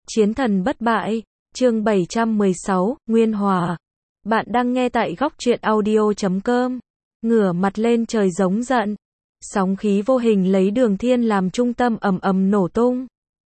Chiến thần bất bại, chương 716, Nguyên Hòa. Bạn đang nghe tại góc truyện audio.com. Ngửa mặt lên trời giống giận. Sóng khí vô hình lấy Đường Thiên làm trung tâm ầm ầm nổ tung.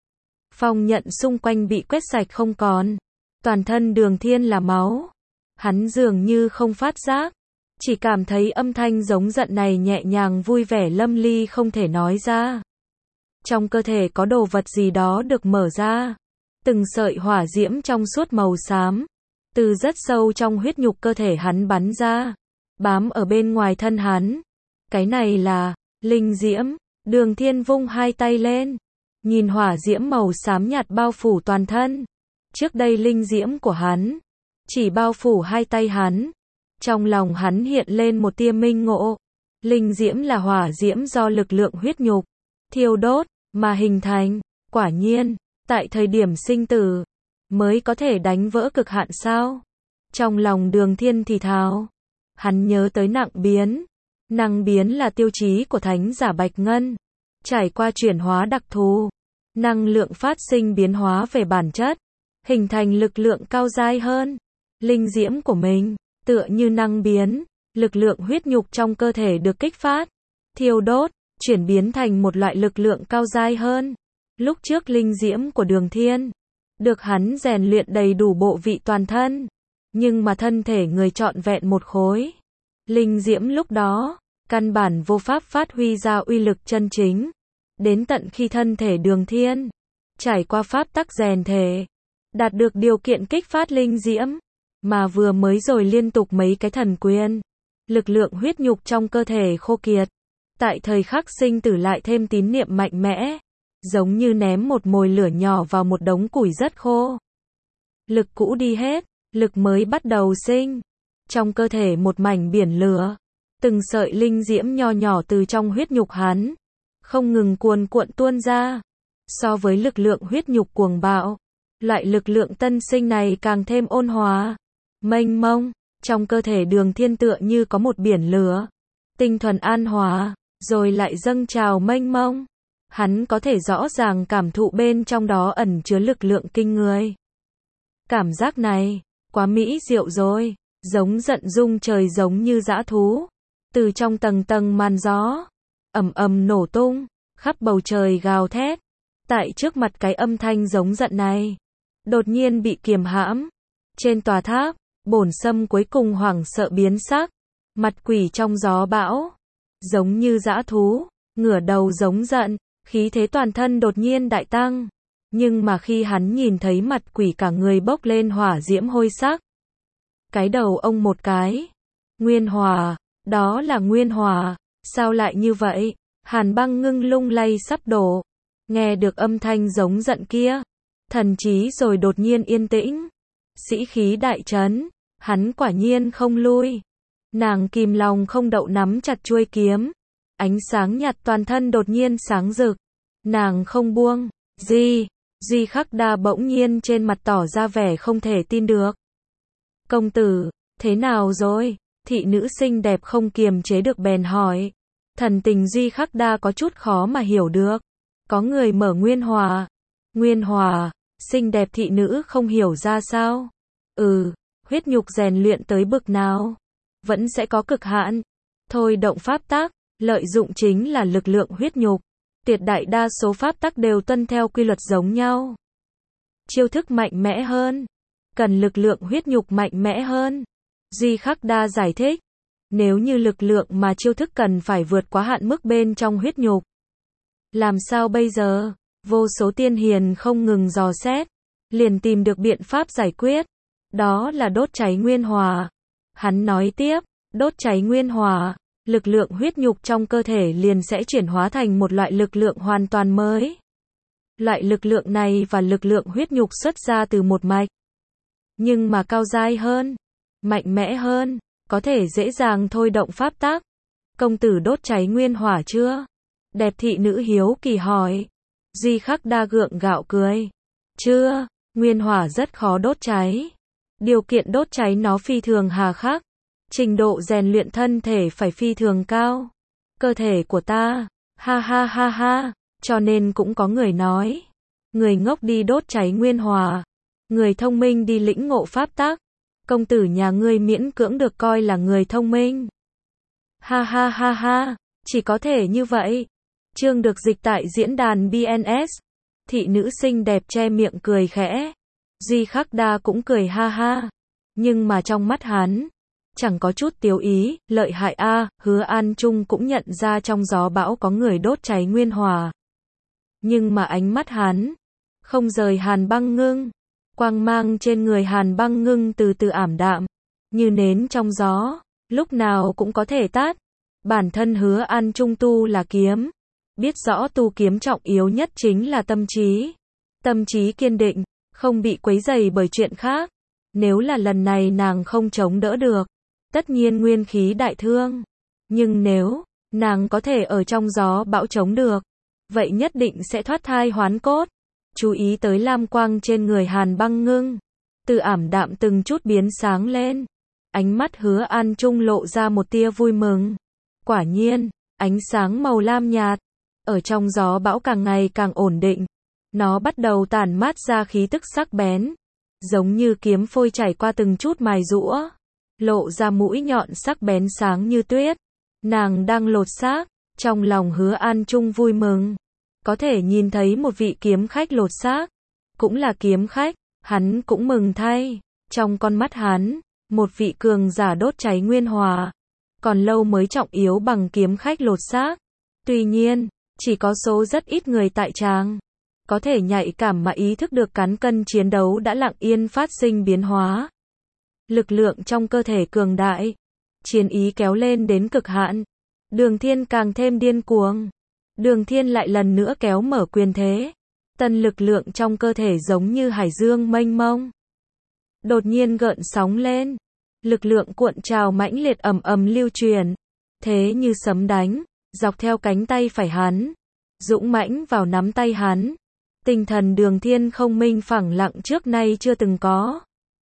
Phong nhận xung quanh bị quét sạch không còn. Toàn thân Đường Thiên là máu. Hắn dường như không phát giác. Chỉ cảm thấy âm thanh giống giận này nhẹ nhàng vui vẻ lâm ly không thể nói ra. Trong cơ thể có đồ vật gì đó được mở ra. Từng sợi hỏa diễm trong suốt màu xám, từ rất sâu trong huyết nhục cơ thể hắn bắn ra, bám ở bên ngoài thân hắn. Cái này là linh diễm. Đường Thiên vung hai tay lên, nhìn hỏa diễm màu xám nhạt bao phủ toàn thân. Trước đây linh diễm của hắn chỉ bao phủ hai tay hắn. Trong lòng hắn hiện lên một tia minh ngộ. Linh diễm là hỏa diễm do lực lượng huyết nhục thiêu đốt mà hình thành. Quả nhiên, tại thời điểm sinh tử mới có thể đánh vỡ cực hạn sao? Trong lòng Đường Thiên thì thào. Hắn nhớ tới nặng biến. Năng biến là tiêu chí của thánh giả Bạch Ngân. Trải qua chuyển hóa đặc thù, năng lượng phát sinh biến hóa về bản chất, hình thành lực lượng cao dai hơn. Linh diễm của mình tựa như năng biến, lực lượng huyết nhục trong cơ thể được kích phát, thiêu đốt, chuyển biến thành một loại lực lượng cao dai hơn. Lúc trước linh diễm của Đường Thiên được hắn rèn luyện đầy đủ bộ vị toàn thân, nhưng mà thân thể người trọn vẹn một khối. Linh diễm lúc đó căn bản vô pháp phát huy ra uy lực chân chính. Đến tận khi thân thể Đường Thiên trải qua pháp tắc rèn thể, đạt được điều kiện kích phát linh diễm, mà vừa mới rồi liên tục mấy cái thần quyền, lực lượng huyết nhục trong cơ thể khô kiệt. Tại thời khắc sinh tử lại thêm tín niệm mạnh mẽ, giống như ném một mồi lửa nhỏ vào một đống củi rất khô. Lực cũ đi hết, lực mới bắt đầu sinh. Trong cơ thể một mảnh biển lửa, từng sợi linh diễm nho nhỏ từ trong huyết nhục hắn không ngừng cuồn cuộn tuôn ra. So với lực lượng huyết nhục cuồng bạo, loại lực lượng tân sinh này càng thêm ôn hòa, mênh mông. Trong cơ thể Đường Thiên tựa như có một biển lửa, tinh thuần an hòa, rồi lại dâng trào mênh mông. Hắn có thể rõ ràng cảm thụ bên trong đó ẩn chứa lực lượng kinh người. Cảm giác này, quá mỹ diệu rồi, giống giận rung trời giống như dã thú. Từ trong tầng tầng màn gió, ầm ầm nổ tung, khắp bầu trời gào thét. Tại trước mặt cái âm thanh giống giận này, đột nhiên bị kiềm hãm. Trên tòa tháp, Bổn Sâm cuối cùng hoảng sợ biến sắc, mặt quỷ trong gió bão, giống như dã thú, ngửa đầu giống giận. Khí thế toàn thân đột nhiên đại tăng, nhưng mà khi hắn nhìn thấy mặt quỷ cả người bốc lên hỏa diễm hôi sắc, cái đầu ông một cái. Nguyên Hòa, đó là Nguyên Hòa, sao lại như vậy? Hàn Băng ngưng lung lay sắp đổ, nghe được âm thanh giống giận kia, thần trí rồi đột nhiên yên tĩnh, sĩ khí đại trấn, hắn quả nhiên không lui. Nàng kìm lòng không đậu nắm chặt chuôi kiếm. Ánh sáng nhạt toàn thân đột nhiên sáng rực. Nàng không buông. Di Khắc Đa bỗng nhiên trên mặt tỏ ra vẻ không thể tin được. Công tử, thế nào rồi? Thị nữ xinh đẹp không kiềm chế được bèn hỏi. Thần tình Di Khắc Đa có chút khó mà hiểu được. Có người mở Nguyên Hòa. Nguyên Hòa, xinh đẹp thị nữ không hiểu ra sao. Huyết nhục rèn luyện tới bực nào, vẫn sẽ có cực hạn. Thôi động pháp tắc. Lợi dụng chính là lực lượng huyết nhục. Tuyệt đại đa số pháp tắc đều tuân theo quy luật giống nhau. Chiêu thức mạnh mẽ hơn, cần lực lượng huyết nhục mạnh mẽ hơn. Di Khắc Đa giải thích. Nếu như lực lượng mà chiêu thức cần phải vượt quá hạn mức bên trong huyết nhục, làm sao bây giờ? Vô số tiên hiền không ngừng dò xét, liền tìm được biện pháp giải quyết. Đó là đốt cháy Nguyên Hòa. Hắn nói tiếp, đốt cháy Nguyên Hòa, lực lượng huyết nhục trong cơ thể liền sẽ chuyển hóa thành một loại lực lượng hoàn toàn mới. Loại lực lượng này và lực lượng huyết nhục xuất ra từ một mạch, nhưng mà cao dai hơn, mạnh mẽ hơn, có thể dễ dàng thôi động pháp tắc. Công tử đốt cháy Nguyên Hỏa chưa? Đẹp thị nữ hiếu kỳ hỏi. Di Khắc Đa gượng gạo cười. Chưa, Nguyên Hỏa rất khó đốt cháy. Điều kiện đốt cháy nó phi thường hà khắc. Trình độ rèn luyện thân thể phải phi thường cao. Cơ thể của ta, ha ha ha ha, cho nên cũng có người nói, người ngốc đi đốt cháy nguyên hòa, người thông minh đi lĩnh ngộ pháp tắc. Công tử nhà ngươi miễn cưỡng được coi là người thông minh. Ha ha ha ha, chỉ có thể như vậy. Chương được dịch tại diễn đàn BNS. Thị nữ xinh đẹp che miệng cười khẽ. Duy Khắc Đa cũng cười ha ha. Nhưng mà trong mắt hắn, chẳng có chút tiếu ý, lợi hại a. Hứa An Trung cũng nhận ra trong gió bão có người đốt cháy nguyên hòa. Nhưng mà ánh mắt hắn không rời Hàn Băng Ngưng. Quang mang trên người Hàn Băng Ngưng từ từ ảm đạm, như nến trong gió, lúc nào cũng có thể tắt. Bản thân Hứa An Trung tu là kiếm, biết rõ tu kiếm trọng yếu nhất chính là tâm trí. Tâm trí kiên định, không bị quấy rầy bởi chuyện khác. Nếu là lần này nàng không chống đỡ được, tất nhiên nguyên khí đại thương. Nhưng nếu nàng có thể ở trong gió bão chống được, vậy nhất định sẽ thoát thai hoán cốt. Chú ý tới lam quang trên người Hàn Băng Ngưng, từ ảm đạm từng chút biến sáng lên. Ánh mắt Hứa An Trung lộ ra một tia vui mừng. Quả nhiên, ánh sáng màu lam nhạt, ở trong gió bão càng ngày càng ổn định. Nó bắt đầu tản mát ra khí tức sắc bén, giống như kiếm phôi chảy qua từng chút mài giũa, lộ ra mũi nhọn sắc bén sáng như tuyết. Nàng đang lột xác, trong lòng Hứa An Trung vui mừng. Có thể nhìn thấy một vị kiếm khách lột xác, cũng là kiếm khách, hắn cũng mừng thay. Trong con mắt hắn, một vị cường giả đốt cháy nguyên hòa, còn lâu mới trọng yếu bằng kiếm khách lột xác. Tuy nhiên, chỉ có số rất ít người tại tràng có thể nhạy cảm mà ý thức được cán cân chiến đấu đã lặng yên phát sinh biến hóa. Lực lượng trong cơ thể cường đại, chiến ý kéo lên đến cực hạn. Đường Thiên càng thêm điên cuồng. Đường Thiên lại lần nữa kéo mở quyền thế. Tân lực lượng trong cơ thể giống như hải dương mênh mông, đột nhiên gợn sóng lên. Lực lượng cuộn trào mãnh liệt ầm ầm lưu truyền, thế như sấm đánh, dọc theo cánh tay phải hắn, dũng mãnh vào nắm tay hắn. Tinh thần Đường Thiên không minh phẳng lặng trước nay chưa từng có.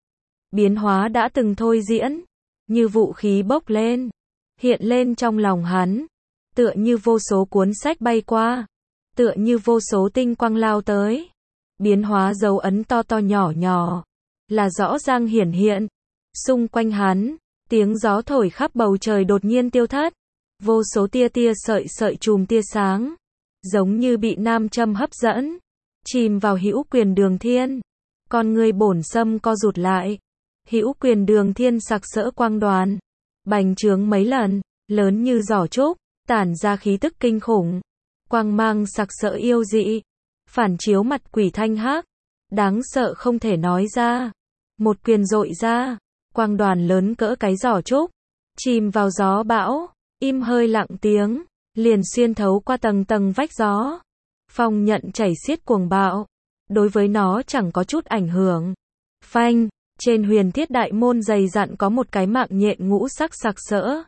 Biến hóa đã từng thôi diễn, như vũ khí bốc lên, hiện lên trong lòng hắn. Tựa như vô số cuốn sách bay qua, tựa như vô số tinh quang lao tới. Biến hóa dấu ấn to to nhỏ nhỏ, là rõ ràng hiển hiện. Xung quanh hắn, tiếng gió thổi khắp bầu trời đột nhiên tiêu thất. Vô số tia tia sợi sợi chùm tia sáng, giống như bị nam châm hấp dẫn, chìm vào hữu quyền Đường Thiên. Con người bổn sâm co rụt lại. Hữu quyền Đường Thiên sặc sỡ quang đoàn, bành trướng mấy lần, lớn như giỏ trúc, tản ra khí tức kinh khủng. Quang mang sặc sỡ yêu dị, phản chiếu mặt quỷ thanh hắc, đáng sợ không thể nói ra. Một quyền dội ra, quang đoàn lớn cỡ cái giỏ trúc, chìm vào gió bão, im hơi lặng tiếng, liền xuyên thấu qua tầng tầng vách gió. Phong nhận chảy xiết cuồng bạo, đối với nó chẳng có chút ảnh hưởng. Phanh, trên Huyền Thiết Đại Môn dày dặn có một cái mạng nhện ngũ sắc sặc sỡ.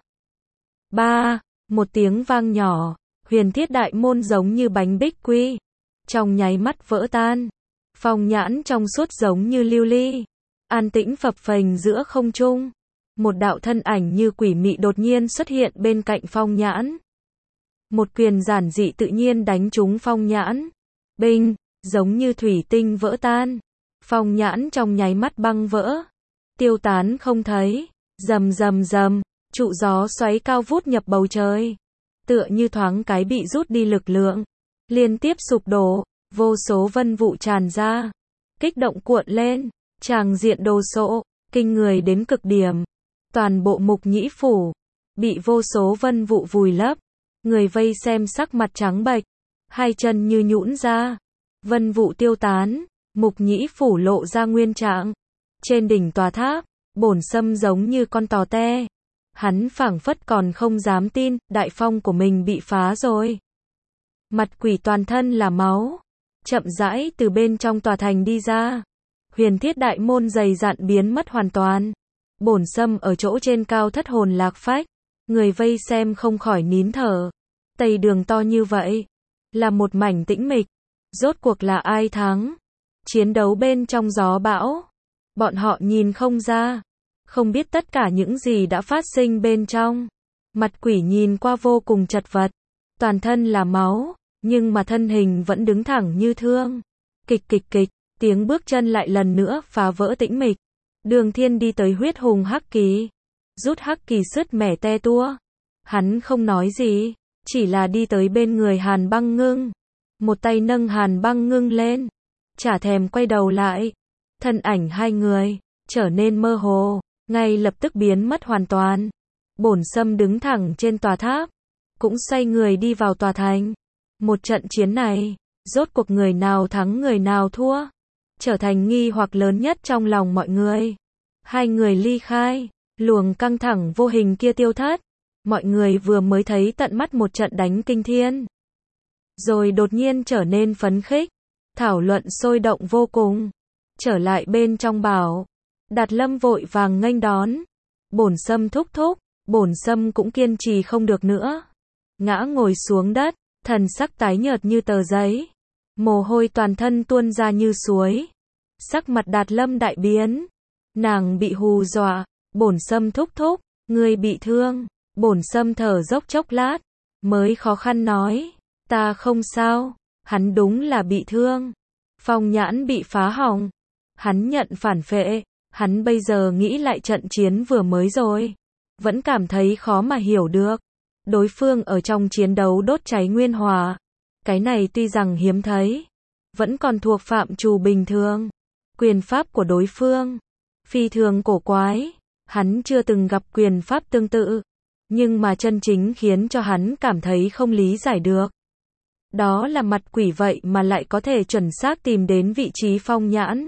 Ba, một tiếng vang nhỏ, Huyền Thiết Đại Môn giống như bánh bích quy, trong nháy mắt vỡ tan. Phong nhãn trong suốt giống như lưu ly, an tĩnh phập phềnh giữa không trung. Một đạo thân ảnh như quỷ mị đột nhiên xuất hiện bên cạnh phong nhãn. Một quyền giản dị tự nhiên đánh trúng phong nhãn. Binh, giống như thủy tinh vỡ tan. Phong nhãn trong nháy mắt băng vỡ, tiêu tán không thấy. Rầm rầm rầm, trụ gió xoáy cao vút nhập bầu trời. Tựa như thoáng cái bị rút đi lực lượng, liên tiếp sụp đổ, vô số vân vụ tràn ra, kích động cuộn lên, tràng diện đồ sộ, kinh người đến cực điểm. Toàn bộ Mục Nhĩ phủ bị vô số vân vụ vùi lấp, người vây xem sắc mặt trắng bệch, hai chân như nhũn ra. Vân vụ tiêu tán, Mục Nhĩ phủ lộ ra nguyên trạng. Trên đỉnh tòa tháp, bổn sâm giống như con tò te. Hắn phảng phất còn không dám tin, đại phong của mình bị phá rồi. Mặt quỷ toàn thân là máu, chậm rãi từ bên trong tòa thành đi ra. Huyền Thiết Đại Môn dày dặn biến mất hoàn toàn. Bổn sâm ở chỗ trên cao thất hồn lạc phách, người vây xem không khỏi nín thở. Tây đường to như vậy, là một mảnh tĩnh mịch. Rốt cuộc là ai thắng? Chiến đấu bên trong gió bão, bọn họ nhìn không ra, không biết tất cả những gì đã phát sinh bên trong. Mặt quỷ nhìn qua vô cùng chật vật, toàn thân là máu, nhưng mà thân hình vẫn đứng thẳng như thương. Kịch kịch kịch, tiếng bước chân lại lần nữa phá vỡ tĩnh mịch. Đường Thiên đi tới huyết hùng hắc kỳ, rút hắc kỳ sứt mẻ te tua. Hắn không nói gì, chỉ là đi tới bên người Hàn Băng Ngưng, một tay nâng Hàn Băng Ngưng lên, chả thèm quay đầu lại. Thân ảnh hai người trở nên mơ hồ, ngay lập tức biến mất hoàn toàn. Bổn Sâm đứng thẳng trên tòa tháp, cũng xoay người đi vào tòa thành. Một trận chiến này, rốt cuộc người nào thắng người nào thua, trở thành nghi hoặc lớn nhất trong lòng mọi người. Hai người ly khai, luồng căng thẳng vô hình kia tiêu thất. Mọi người vừa mới thấy tận mắt một trận đánh kinh thiên, rồi đột nhiên trở nên phấn khích, thảo luận sôi động vô cùng. Trở lại bên trong bảo, Đạt Lâm vội vàng nghênh đón. Bổn Sâm thúc thúc. Bổn Sâm cũng kiên trì không được nữa, ngã ngồi xuống đất, thần sắc tái nhợt như tờ giấy, mồ hôi toàn thân tuôn ra như suối. Sắc mặt Đạt Lâm đại biến, nàng bị hù dọa. Bổn Sâm thúc thúc, ngươi bị thương. Bổn Sâm thở dốc chốc lát, mới khó khăn nói, ta không sao. Hắn đúng là bị thương, phong nhãn bị phá hỏng, hắn nhận phản phệ. Hắn bây giờ nghĩ lại trận chiến vừa mới rồi, vẫn cảm thấy khó mà hiểu được. Đối phương ở trong chiến đấu đốt cháy nguyên hỏa, cái này tuy rằng hiếm thấy, vẫn còn thuộc phạm trù bình thường. Quyền pháp của đối phương phi thường cổ quái, hắn chưa từng gặp quyền pháp tương tự, nhưng mà chân chính khiến cho hắn cảm thấy không lý giải được. Đó là mặt quỷ vậy mà lại có thể chuẩn xác tìm đến vị trí phong nhãn.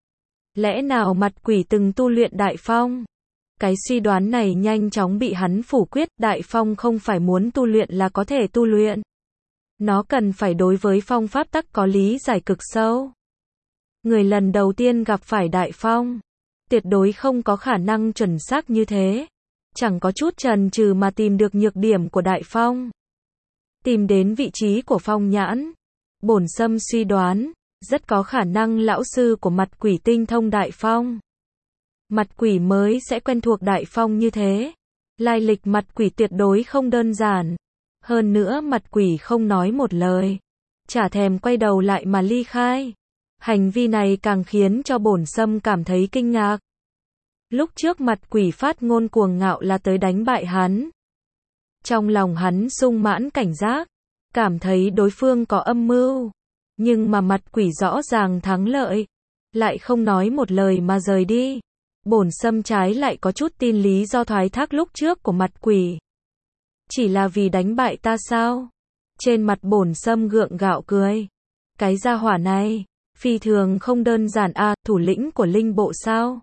Lẽ nào mặt quỷ từng tu luyện đại phong? Cái suy đoán này nhanh chóng bị hắn phủ quyết. Đại phong không phải muốn tu luyện là có thể tu luyện. Nó cần phải đối với phong pháp tắc có lý giải cực sâu. Người lần đầu tiên gặp phải đại phong, tuyệt đối không có khả năng chuẩn xác như thế. Chẳng có chút chần chừ mà tìm được nhược điểm của đại phong, tìm đến vị trí của phong nhãn. Bổn Sâm suy đoán, rất có khả năng lão sư của mặt quỷ tinh thông đại phong. Mặt quỷ mới sẽ quen thuộc đại phong như thế. Lai lịch mặt quỷ tuyệt đối không đơn giản. Hơn nữa mặt quỷ không nói một lời, chả thèm quay đầu lại mà ly khai. Hành vi này càng khiến cho Bổn Sâm cảm thấy kinh ngạc. Lúc trước mặt quỷ phát ngôn cuồng ngạo là tới đánh bại hắn. Trong lòng hắn sung mãn cảnh giác, cảm thấy đối phương có âm mưu. Nhưng mà mặt quỷ rõ ràng thắng lợi, lại không nói một lời mà rời đi. Bổn Sâm trái lại có chút tin lý do thoái thác lúc trước của mặt quỷ. Chỉ là vì đánh bại ta sao? Trên mặt Bổn Sâm gượng gạo cười. Cái gia hỏa này, phi thường không đơn giản à, thủ lĩnh của linh bộ sao?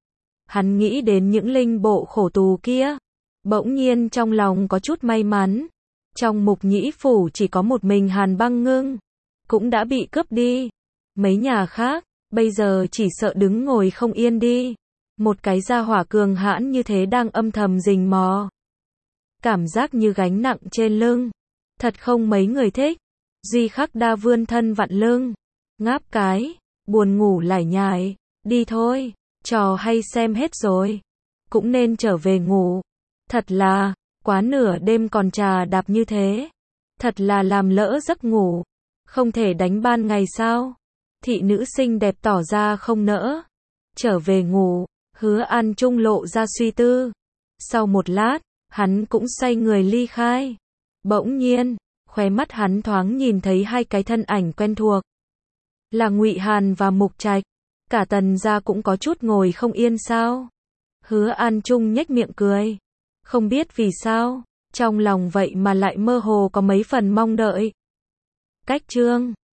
Hắn nghĩ đến những linh bộ khổ tù kia, bỗng nhiên trong lòng có chút may mắn. Trong Mục Nhĩ phủ chỉ có một mình Hàn Băng Ngưng, cũng đã bị cướp đi. Mấy nhà khác, bây giờ chỉ sợ đứng ngồi không yên đi. Một cái gia hỏa cường hãn như thế đang âm thầm rình mò. Cảm giác như gánh nặng trên lưng. Thật không mấy người thích. Duy Khắc Đa vươn thân vặn lưng, ngáp cái, buồn ngủ lải nhải. Đi thôi, trò hay xem hết rồi, cũng nên trở về ngủ. Thật là, quá nửa đêm còn trà đạp như thế. Thật là làm lỡ giấc ngủ. Không thể đánh ban ngày sao? Thị nữ xinh đẹp tỏ ra không nỡ. Trở về ngủ. Hứa An Trung lộ ra suy tư. Sau một lát, hắn cũng xoay người ly khai. Bỗng nhiên, khóe mắt hắn thoáng nhìn thấy hai cái thân ảnh quen thuộc. Là Ngụy Hàn và Mục Trạch. Cả Tần gia cũng có chút ngồi không yên sao? Hứa An Trung nhếch miệng cười. Không biết vì sao, trong lòng vậy mà lại mơ hồ có mấy phần mong đợi. Cách chương